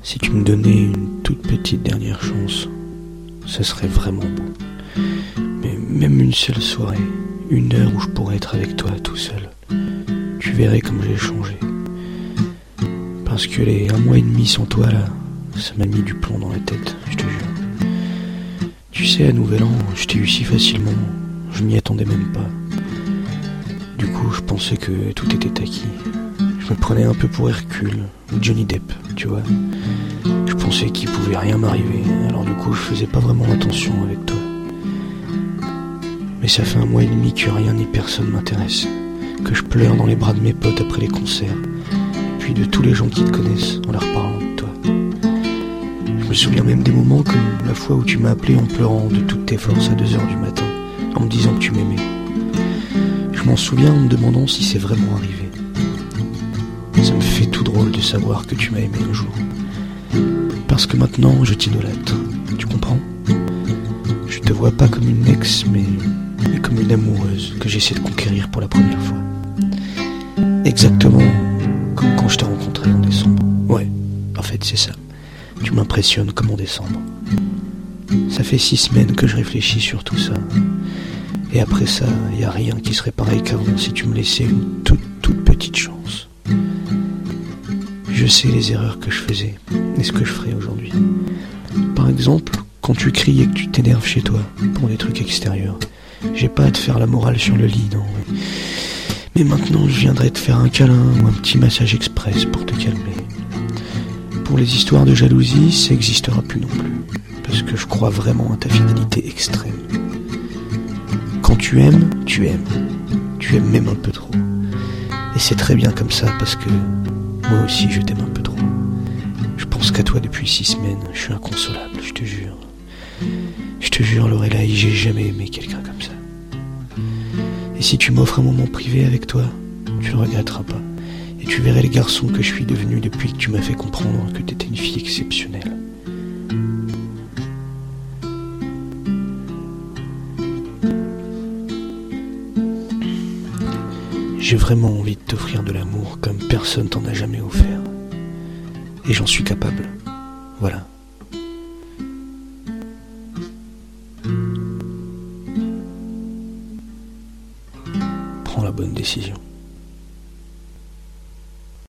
Si tu me donnais une toute petite dernière chance, ça serait vraiment beau. Mais même une seule soirée, une heure où je pourrais être avec toi tout seul, tu verrais comme j'ai changé. Parce que les 1 mois et demi sans toi là, ça m'a mis du plomb dans la tête, je te jure. Tu sais, à Nouvel An, je t'ai eu si facilement, je m'y attendais même pas. Du coup, je pensais que tout était acquis. Je me prenais un peu pour Hercule ou Johnny Depp, tu vois. Je pensais qu'il pouvait rien m'arriver, alors du coup je faisais pas vraiment attention avec toi. Mais ça fait 1 mois et demi que rien ni personne m'intéresse, que je pleure dans les bras de mes potes après les concerts, puis de tous les gens qui te connaissent en leur parlant de toi. Je me souviens même des moments comme la fois où tu m'as appelé en pleurant de toutes tes forces à 2h du matin, en me disant que tu m'aimais. Je m'en souviens en me demandant si c'est vraiment arrivé. Ça me fait tout drôle de savoir que tu m'as aimé un jour. Parce que maintenant, je t'idolâtre. Tu comprends ? Je te vois pas comme une ex, mais comme une amoureuse que j'essaie de conquérir pour la première fois. Exactement comme quand je t'ai rencontré en décembre. Ouais, en fait, c'est ça. Tu m'impressionnes comme en décembre. Ça fait 6 semaines que je réfléchis sur tout ça. Et après ça, y a rien qui serait pareil qu'avant si tu me laissais une toute petite chance. Je sais les erreurs que je faisais et ce que je ferai aujourd'hui. Par exemple, quand tu cries et que tu t'énerves chez toi pour des trucs extérieurs, j'ai pas à te faire la morale sur le lit, non. Mais maintenant, je viendrai te faire un câlin ou un petit massage express pour te calmer. Pour les histoires de jalousie, ça n'existera plus non plus, parce que je crois vraiment à ta fidélité extrême. Quand tu aimes, tu aimes. Tu aimes même un peu trop. Et c'est très bien comme ça, parce que moi aussi je t'aime un peu trop. Je pense qu'à toi depuis 6 semaines, je suis inconsolable, je te jure. Je te jure, Lorelai, j'ai jamais aimé quelqu'un comme ça. Et si tu m'offres un moment privé avec toi, tu le regretteras pas. Et tu verrais le garçon que je suis devenu depuis que tu m'as fait comprendre que t'étais une fille exceptionnelle. J'ai vraiment envie de t'offrir de l'amour comme personne t'en a jamais offert. Et j'en suis capable. Voilà. Prends la bonne décision.